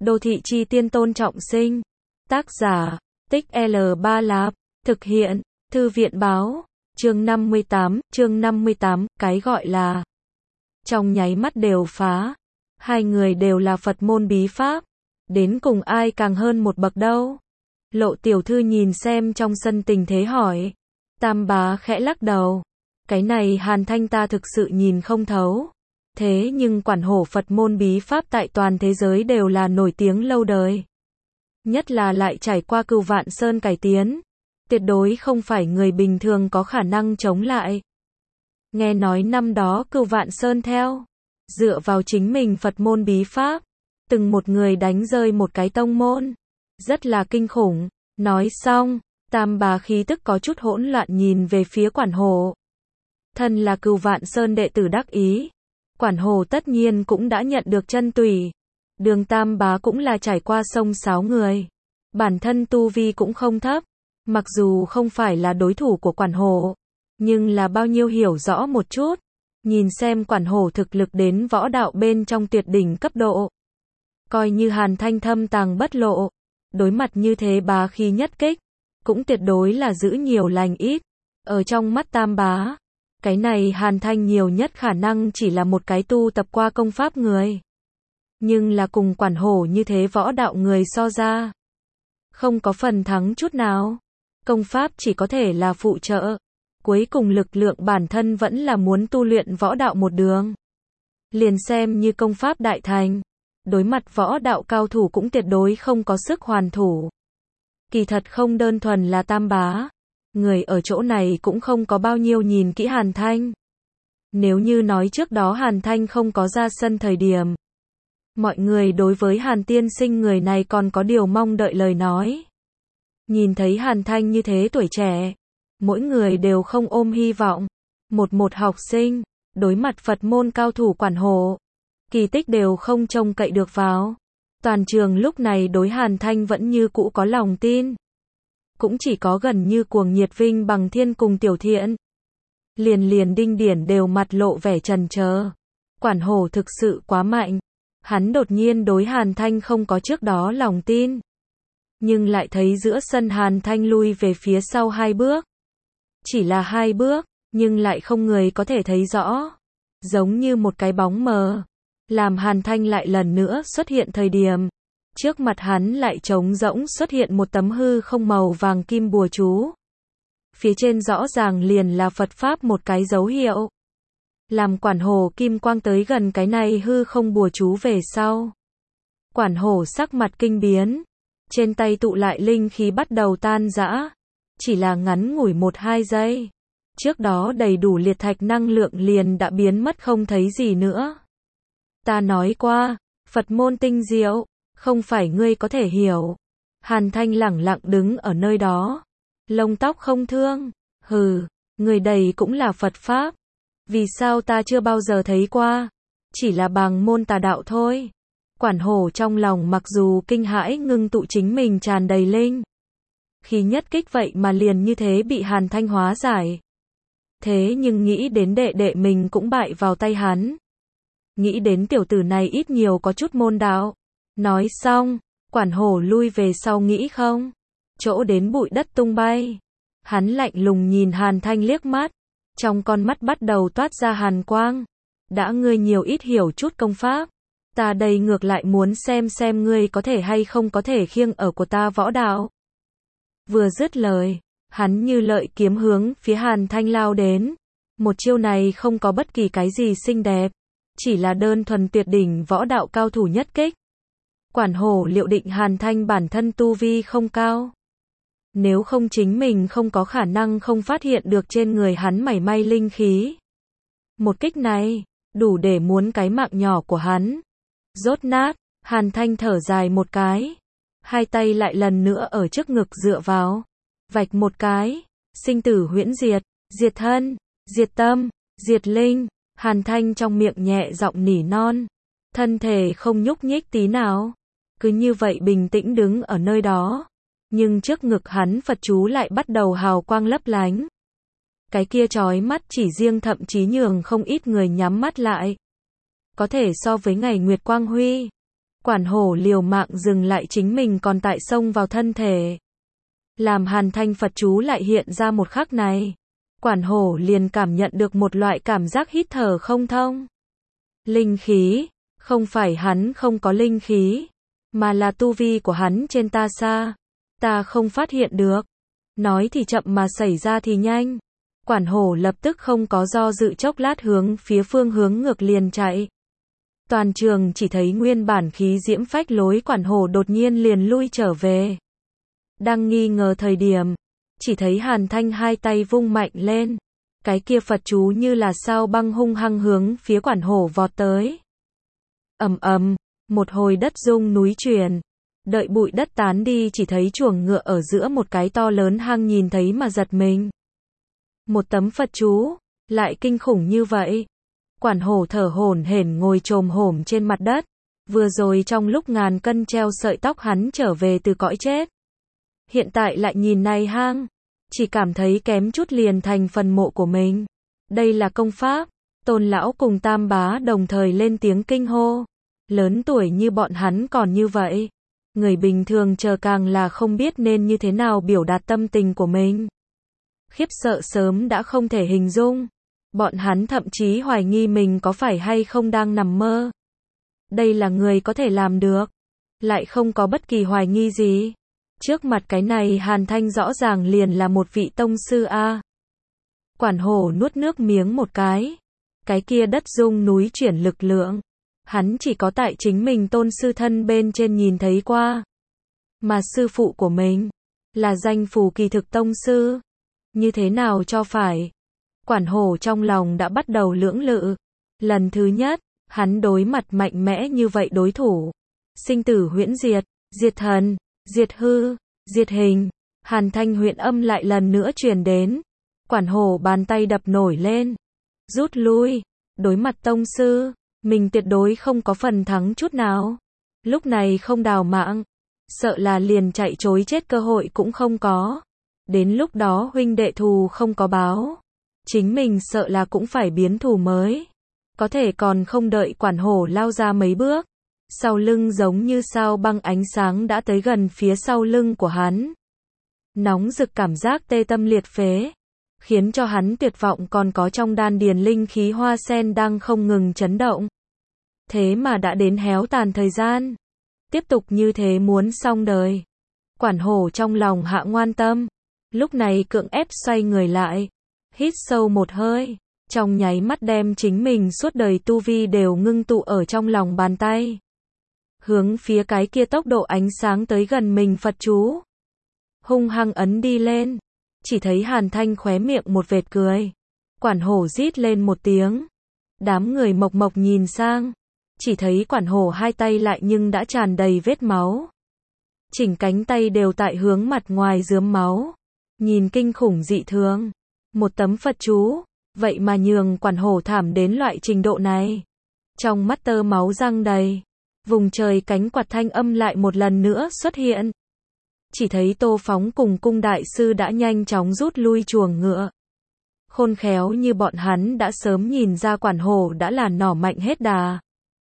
Đô thị chi tiên Tôn Trọng Sinh. Tác giả, Tích L3 Lạp. Thực hiện, Thư viện báo. Chương 58, cái gọi là trong nháy mắt đều phá. Hai người đều là Phật môn bí pháp. Đến cùng ai càng hơn một bậc đâu? Lộ tiểu thư nhìn xem trong sân tình thế hỏi. Tam bá khẽ lắc đầu. Cái này Hàn Thanh ta thực sự nhìn không thấu. Thế nhưng quản hổ Phật môn bí pháp tại toàn thế giới đều là nổi tiếng lâu đời. Nhất là lại trải qua Cửu Vạn Sơn cải tiến. Tuyệt đối không phải người bình thường có khả năng chống lại. Nghe nói năm đó Cửu Vạn Sơn theo dựa vào chính mình Phật môn bí pháp, từng một người đánh rơi một cái tông môn. Rất là kinh khủng. Nói xong, Tam bá khí tức có chút hỗn loạn nhìn về phía quản hổ. Thân là Cửu Vạn Sơn đệ tử đắc ý. Quản hổ tất nhiên cũng đã nhận được chân tùy. Đường Tam bá cũng là trải qua sông sáo người. Bản thân tu vi cũng không thấp. Mặc dù không phải là đối thủ của quản hổ, nhưng là bao nhiêu hiểu rõ một chút. Nhìn xem quản hổ thực lực đến võ đạo bên trong tuyệt đỉnh cấp độ. Coi như Hàn Thanh thâm tàng bất lộ. Đối mặt như thế bá khí nhất kích, cũng tuyệt đối là giữ nhiều lành ít. Ở trong mắt Tam bá, cái này Hàn Thanh nhiều nhất khả năng chỉ là một cái tu tập qua công pháp người. Nhưng là cùng quản hổ như thế võ đạo người so ra, không có phần thắng chút nào. Công pháp chỉ có thể là phụ trợ. Cuối cùng lực lượng bản thân vẫn là muốn tu luyện võ đạo một đường. Liền xem như công pháp đại thành, đối mặt võ đạo cao thủ cũng tuyệt đối không có sức hoàn thủ. Kỳ thật không đơn thuần là Tam bá. Người ở chỗ này cũng không có bao nhiêu nhìn kỹ Hàn Thanh. Nếu như nói trước đó Hàn Thanh không có ra sân thời điểm, mọi người đối với Hàn tiên sinh người này còn có điều mong đợi lời nói. Nhìn thấy Hàn Thanh như thế tuổi trẻ, mỗi người đều không ôm hy vọng. Một học sinh, đối mặt Phật môn cao thủ quản hổ, kỳ tích đều không trông cậy được vào. Toàn trường lúc này đối Hàn Thanh vẫn như cũ có lòng tin. Cũng chỉ có gần như cuồng nhiệt Vinh Bằng Thiên cùng Tiểu Thiện. Liền Đinh Điển đều mặt lộ vẻ chần chờ. Quản hổ thực sự quá mạnh. Hắn đột nhiên đối Hàn Thanh không có trước đó lòng tin. Nhưng lại thấy giữa sân Hàn Thanh lui về phía sau 2 bước. Chỉ là 2 bước, nhưng lại không người có thể thấy rõ. Giống như một cái bóng mờ. Làm Hàn Thanh lại lần nữa xuất hiện thời điểm. Trước mặt hắn lại trống rỗng xuất hiện một tấm hư không màu vàng kim bùa chú. Phía trên rõ ràng liền là Phật Pháp một cái dấu hiệu. Làm quản hổ kim quang tới gần cái này hư không bùa chú về sau. Quản hổ sắc mặt kinh biến. Trên tay tụ lại linh khí bắt đầu tan rã. Chỉ là ngắn ngủi 1-2 giây. Trước đó đầy đủ liệt thạch năng lượng liền đã biến mất không thấy gì nữa. Ta nói qua, Phật môn tinh diệu, không phải ngươi có thể hiểu. Hàn Thanh lẳng lặng đứng ở nơi đó. Lông tóc không thương. Hừ, người đầy cũng là Phật Pháp. Vì sao ta chưa bao giờ thấy qua? Chỉ là bàng môn tà đạo thôi. Quản hổ trong lòng mặc dù kinh hãi ngưng tụ chính mình tràn đầy linh. Khi nhất kích vậy mà liền như thế bị Hàn Thanh hóa giải. Thế nhưng nghĩ đến đệ đệ mình cũng bại vào tay hắn. Nghĩ đến tiểu tử này ít nhiều có chút môn đạo. Nói xong, quản hổ lui về sau nghĩ không. Chỗ đến bụi đất tung bay. Hắn lạnh lùng nhìn Hàn Thanh liếc mắt. Trong con mắt bắt đầu toát ra hàn quang. Đã ngươi nhiều ít hiểu chút công pháp. Ta đây ngược lại muốn xem ngươi có thể hay không có thể khiêng ở của ta võ đạo. Vừa dứt lời, hắn như lợi kiếm hướng phía Hàn Thanh lao đến. Một chiêu này không có bất kỳ cái gì xinh đẹp. Chỉ là đơn thuần tuyệt đỉnh võ đạo cao thủ nhất kích. Quản hổ liệu định Hàn Thanh bản thân tu vi không cao. Nếu không chính mình không có khả năng không phát hiện được trên người hắn mảy may linh khí. Một kích này, đủ để muốn cái mạng nhỏ của hắn rốt nát. Hàn Thanh thở dài một cái. Hai tay lại lần nữa ở trước ngực dựa vào. Vạch một cái. Sinh tử huyễn diệt, diệt thân, diệt tâm, diệt linh. Hàn Thanh trong miệng nhẹ giọng nỉ non. Thân thể không nhúc nhích tí nào. Cứ như vậy bình tĩnh đứng ở nơi đó. Nhưng trước ngực hắn Phật chú lại bắt đầu hào quang lấp lánh. Cái kia chói mắt chỉ riêng thậm chí nhường không ít người nhắm mắt lại. Có thể so với ngày nguyệt quang huy. Quản hổ liều mạng dừng lại chính mình còn tại xông vào thân thể. Làm Hàn Thanh Phật chú lại hiện ra một khắc này. Quản hổ liền cảm nhận được một loại cảm giác hít thở không thông. Linh khí, không phải hắn không có linh khí, mà là tu vi của hắn trên ta xa. Ta không phát hiện được. Nói thì chậm mà xảy ra thì nhanh. Quản hổ lập tức không có do dự chốc lát hướng phía phương hướng ngược liền chạy. Toàn trường chỉ thấy nguyên bản khí diễm phách lối quản hổ đột nhiên liền lui trở về. Đang nghi ngờ thời điểm, chỉ thấy Hàn Thanh hai tay vung mạnh lên. Cái kia Phật chú như là sao băng hung hăng hướng phía quản hổ vọt tới. Ầm ầm, một hồi đất rung núi chuyển. Đợi bụi đất tán đi chỉ thấy chuồng ngựa ở giữa một cái to lớn hang nhìn thấy mà giật mình. Một tấm Phật chú, lại kinh khủng như vậy. Quản hổ thở hổn hển ngồi chồm hổm trên mặt đất. Vừa rồi trong lúc ngàn cân treo sợi tóc hắn trở về từ cõi chết. Hiện tại lại nhìn này hang, chỉ cảm thấy kém chút liền thành phần mộ của mình. Đây là công pháp. Tôn lão cùng Tam bá đồng thời lên tiếng kinh hô. Lớn tuổi như bọn hắn còn như vậy. Người bình thường chờ càng là không biết nên như thế nào biểu đạt tâm tình của mình. Khiếp sợ sớm đã không thể hình dung. Bọn hắn thậm chí hoài nghi mình có phải hay không đang nằm mơ. Đây là người có thể làm được. Lại không có bất kỳ hoài nghi gì. Trước mặt cái này Hàn Thanh rõ ràng liền là một vị tông sư A. Quản hổ nuốt nước miếng một cái. Cái kia đất rung núi chuyển lực lượng. Hắn chỉ có tại chính mình tôn sư thân bên trên nhìn thấy qua. Mà sư phụ của mình là danh phù kỳ thực tông sư. Như thế nào cho phải? Quản hổ trong lòng đã bắt đầu lưỡng lự. Lần thứ nhất, hắn đối mặt mạnh mẽ như vậy đối thủ. Sinh tử huyễn diệt, diệt thần, diệt hư, diệt hình. Hàn Thanh huyện âm lại lần nữa truyền đến. Quản hổ bàn tay đập nổi lên. Rút lui, đối mặt tông sư, mình tuyệt đối không có phần thắng chút nào. Lúc này không đào mạng, sợ là liền chạy trối chết cơ hội cũng không có. Đến lúc đó huynh đệ thù không có báo. Chính mình sợ là cũng phải biến thù mới. Có thể còn không đợi quản hổ lao ra mấy bước. Sau lưng giống như sao băng ánh sáng đã tới gần phía sau lưng của hắn. Nóng rực cảm giác tê tâm liệt phế. Khiến cho hắn tuyệt vọng còn có trong đan điền linh khí hoa sen đang không ngừng chấn động. Thế mà đã đến héo tàn thời gian. Tiếp tục như thế muốn xong đời. Quản hổ trong lòng hạ ngoan tâm. Lúc này cưỡng ép xoay người lại. Hít sâu một hơi. Trong nháy mắt đem chính mình suốt đời tu vi đều ngưng tụ ở trong lòng bàn tay. Hướng phía cái kia tốc độ ánh sáng tới gần mình Phật chú. Hung hăng ấn đi lên. Chỉ thấy Hàn Thanh khóe miệng một vệt cười. Quản hổ rít lên một tiếng. Đám người mộc mộc nhìn sang. Chỉ thấy quản hổ hai tay lại nhưng đã tràn đầy vết máu. Chỉnh cánh tay đều tại hướng mặt ngoài rướm máu. Nhìn kinh khủng dị thường. Một tấm Phật chú. Vậy mà nhường quản hổ thảm đến loại trình độ này. Trong mắt tơ máu răng đầy. Vùng trời cánh quạt thanh âm lại một lần nữa xuất hiện. Chỉ thấy Tô Phóng cùng cung đại sư đã nhanh chóng rút lui chuồng ngựa. Khôn khéo như bọn hắn đã sớm nhìn ra quản hổ đã là nỏ mạnh hết đà.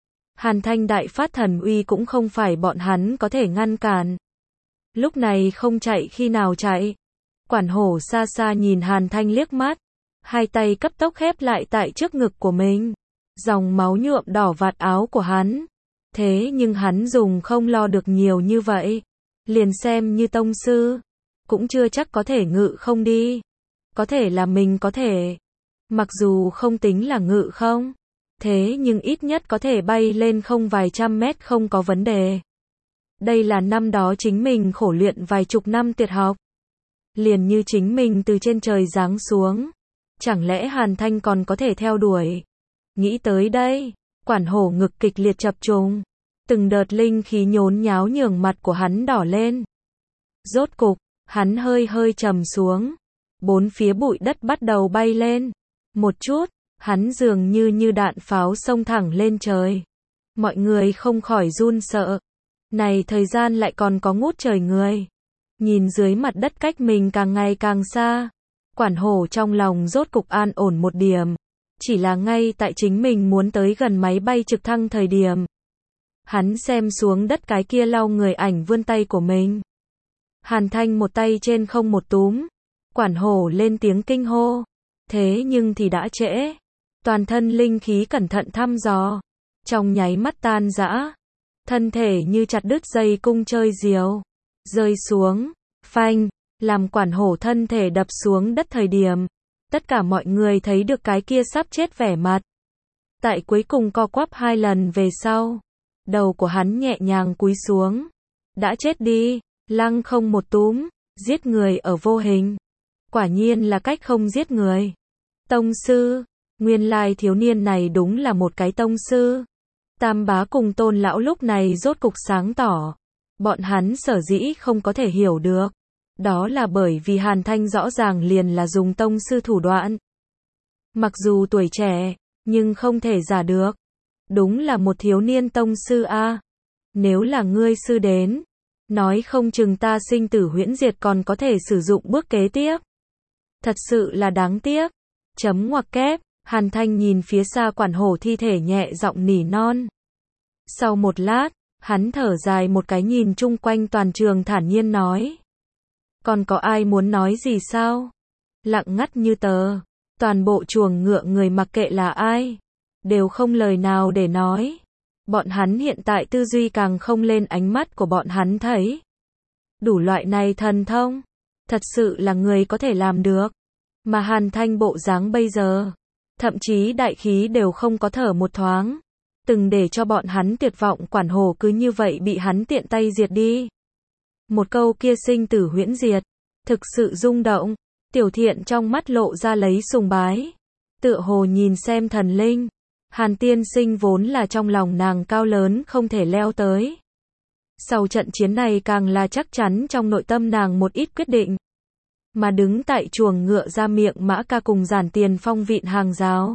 Hàn Thanh đại phát thần uy cũng không phải bọn hắn có thể ngăn cản. Lúc này không chạy khi nào chạy. Quản hổ xa xa nhìn Hàn Thanh liếc mắt. Hai tay cấp tốc khép lại tại trước ngực của mình. Dòng máu nhuộm đỏ vạt áo của hắn. Thế nhưng hắn dùng không lo được nhiều như vậy. Liền xem như tông sư. Cũng chưa chắc có thể ngự không đi. Có thể là mình có thể. Mặc dù không tính là ngự không. Thế nhưng ít nhất có thể bay lên không vài trăm mét không có vấn đề. Đây là năm đó chính mình khổ luyện vài chục năm tuyệt học. Liền như chính mình từ trên trời giáng xuống. Chẳng lẽ Hàn Thanh còn có thể theo đuổi? Nghĩ tới đây, quản hổ ngực kịch liệt chập trùng. Từng đợt linh khí nhốn nháo nhường mặt của hắn đỏ lên. Rốt cục, hắn hơi hơi trầm xuống. Bốn phía bụi đất bắt đầu bay lên. Một chút, hắn dường như đạn pháo xông thẳng lên trời. Mọi người không khỏi run sợ. Này thời gian lại còn có ngút trời người. Nhìn dưới mặt đất cách mình càng ngày càng xa. Quản hổ trong lòng rốt cục an ổn một điểm. Chỉ là ngay tại chính mình muốn tới gần máy bay trực thăng thời điểm. Hắn xem xuống đất cái kia lau người ảnh vươn tay của mình. Hàn Thanh một tay trên không một túm. Quản hổ lên tiếng kinh hô. Thế nhưng thì đã trễ. Toàn thân linh khí cẩn thận thăm dò. Trong nháy mắt tan rã. Thân thể như chặt đứt dây cung chơi diều. Rơi xuống. Phanh. Làm quản hổ thân thể đập xuống đất thời điểm. Tất cả mọi người thấy được cái kia sắp chết vẻ mặt. Tại cuối cùng co quắp 2 lần về sau. Đầu của hắn nhẹ nhàng cúi xuống. Đã chết đi. Lăng không một túm. Giết người ở vô hình. Quả nhiên là cách không giết người. Tông sư. Nguyên lai thiếu niên này đúng là một cái tông sư. Tam bá cùng Tôn lão lúc này rốt cục sáng tỏ. Bọn hắn sở dĩ không có thể hiểu được. Đó là bởi vì Hàn Thanh rõ ràng liền là dùng tông sư thủ đoạn. Mặc dù tuổi trẻ, nhưng không thể giả được. Đúng là một thiếu niên tông sư a. Nếu là ngươi sư đến, nói không chừng ta sinh tử huyễn diệt còn có thể sử dụng bước kế tiếp. Thật sự là đáng tiếc. Chấm ngoặc kép, Hàn Thanh nhìn phía xa quản hổ thi thể nhẹ giọng nỉ non. Sau một lát, hắn thở dài một cái nhìn chung quanh toàn trường thản nhiên nói. Còn có ai muốn nói gì sao? Lặng ngắt như tờ. Toàn bộ chuồng ngựa người mặc kệ là ai. Đều không lời nào để nói. Bọn hắn hiện tại tư duy càng không lên ánh mắt của bọn hắn thấy. Đủ loại này thần thông. Thật sự là người có thể làm được. Mà Hàn Thanh bộ dáng bây giờ. Thậm chí đại khí đều không có thở một thoáng. Từng để cho bọn hắn tuyệt vọng quản hổ cứ như vậy bị hắn tiện tay diệt đi. Một câu kia sinh tử huyễn diệt. Thực sự rung động. Tiểu Thiện trong mắt lộ ra lấy sùng bái. Tựa hồ nhìn xem thần linh. Hàn tiên sinh vốn là trong lòng nàng cao lớn không thể leo tới. Sau trận chiến này càng là chắc chắn trong nội tâm nàng một ít quyết định. Mà đứng tại chuồng ngựa ra miệng Mã Ca cùng Giản Tiền Phong vịn hàng rào.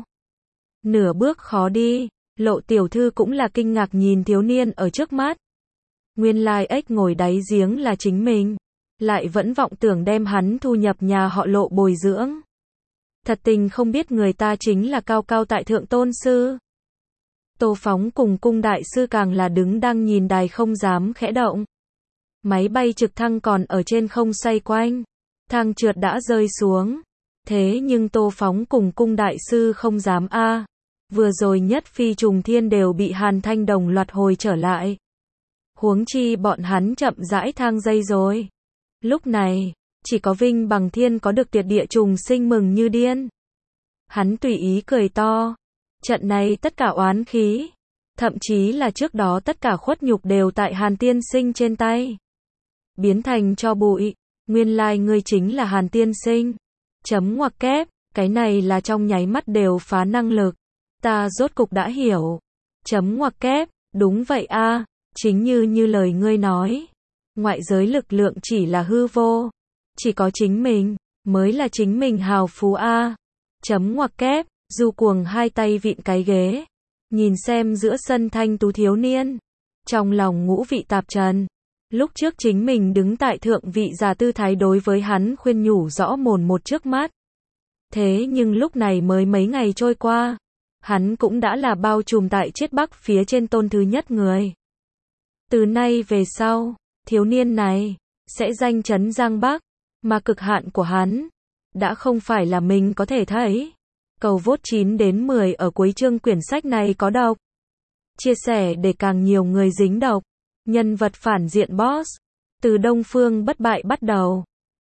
Nửa bước khó đi, Lộ tiểu thư cũng là kinh ngạc nhìn thiếu niên ở trước mắt. Nguyên lai ếch ngồi đáy giếng là chính mình. Lại vẫn vọng tưởng đem hắn thu nhập nhà họ Lộ bồi dưỡng. Thật tình không biết người ta chính là cao cao tại thượng tôn sư. Tô Phóng cùng cung đại sư càng là đứng đang nhìn đài không dám khẽ động. Máy bay trực thăng còn ở trên không xoay quanh. Thang trượt đã rơi xuống. Thế nhưng Tô Phóng cùng cung đại sư không dám a. Vừa rồi nhất phi trùng thiên đều bị Hàn Thanh đồng loạt hồi trở lại. Huống chi bọn hắn chậm rãi thang dây rồi. Lúc này, chỉ có Vinh Bằng Thiên có được tiệt địa trùng sinh mừng như điên. Hắn tùy ý cười to. Trận này tất cả oán khí, thậm chí là trước đó tất cả khuất nhục đều tại Hàn tiên sinh trên tay. Biến thành cho bụi. Nguyên lai ngươi chính là Hàn tiên sinh. Chấm ngoặc kép, cái này là trong nháy mắt đều phá năng lực. Ta rốt cục đã hiểu. Chấm ngoặc kép, đúng vậy a, chính như lời ngươi nói. Ngoại giới lực lượng chỉ là hư vô. Chỉ có chính mình, mới là chính mình hào phú a. Chấm ngoặc kép, Du Cuồng hai tay vịn cái ghế. Nhìn xem giữa sân thanh tú thiếu niên. Trong lòng ngũ vị tạp trần. Lúc trước chính mình đứng tại thượng vị giả tư thái đối với hắn khuyên nhủ rõ mồn một trước mắt. Thế nhưng lúc này mới mấy ngày trôi qua. Hắn cũng đã là bao trùm tại chết Bắc phía trên tôn thứ nhất người. Từ nay về sau, thiếu niên này sẽ danh chấn Giang Bắc, mà cực hạn của hắn đã không phải là mình có thể thấy. Cầu vote 9 đến 10 ở cuối chương quyển sách này có đọc. Chia sẻ để càng nhiều người dính đọc. Nhân vật phản diện boss. Từ Đông Phương bất bại bắt đầu.